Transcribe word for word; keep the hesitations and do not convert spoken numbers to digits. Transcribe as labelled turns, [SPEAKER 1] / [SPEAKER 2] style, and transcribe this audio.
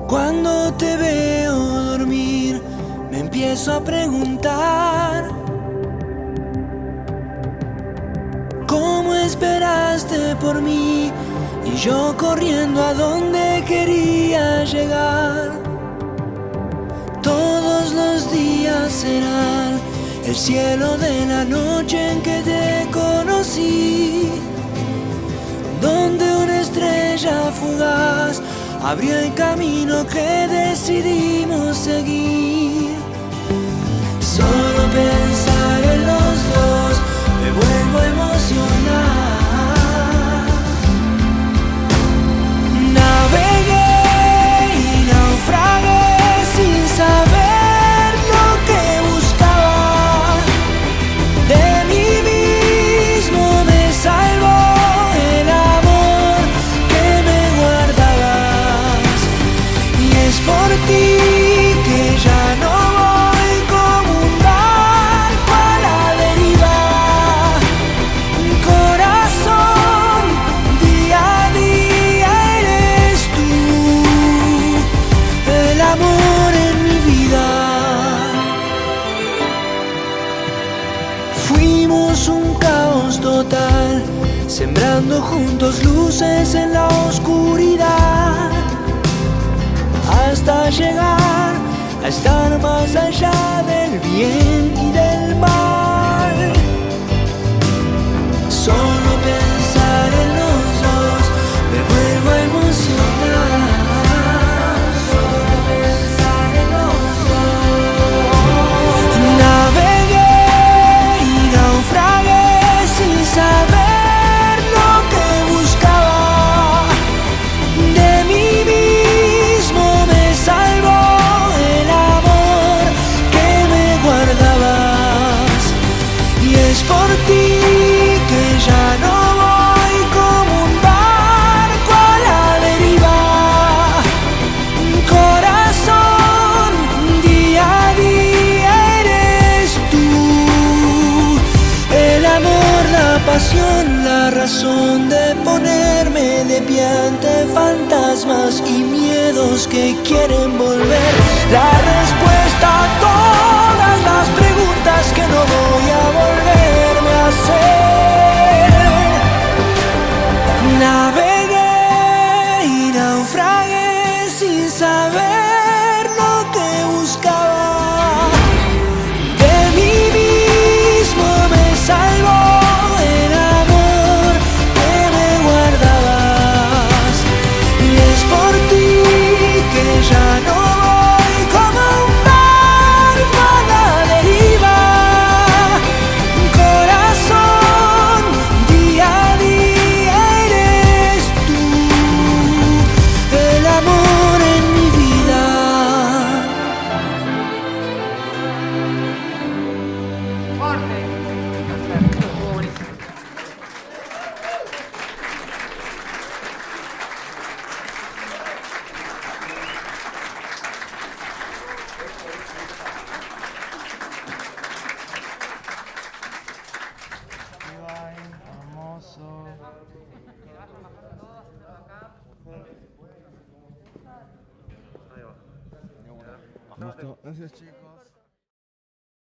[SPEAKER 1] Cuando te veo dormir, me empiezo a preguntar ¿cómo esperaste por mí? Y yo corriendo a donde quería llegar. Todos los días serán el cielo de la noche en que te conocí, donde una estrella fugaz abrió el camino que decidimos seguir. Solo pensar en los dos me vuelvo a emocionar. Navegué y naufragué sin saber lo que buscaba. De mí mismo me salvó el amor que me guardabas. Y es por ti que ya no voy como un barco a la deriva. Corazón, día a día eres tú, el amor en mi vida. Fuimos un caos total, sembrando juntos luces en la oscuridad, hasta llegar a estar más allá del bien y del mal. Solo pensar en los dos me vuelvo a emocionar. Solo pensar en los dos. Navegué y naufragué sin saber lo que buscaba. De mí mismo me salvó el amor que me guardabas. Y es por ti que ya no voy como un barco a la deriva. Corazón, día a día eres tú, el amor, la pasión, la razón de ponerme de pie ante fantasmas y miedos que quieren volver. La respuesta a todas las preguntas que no voy a volverme a hacer. Navegué y naufragué sin saber lo que buscaba. De mí mismo me salvó el amor que me guardabas. Y es por ti que ya no voy como un barco a la deriva. Corazón, día a día eres tú, el amor en mi vida.
[SPEAKER 2] Listo, gracias chicos.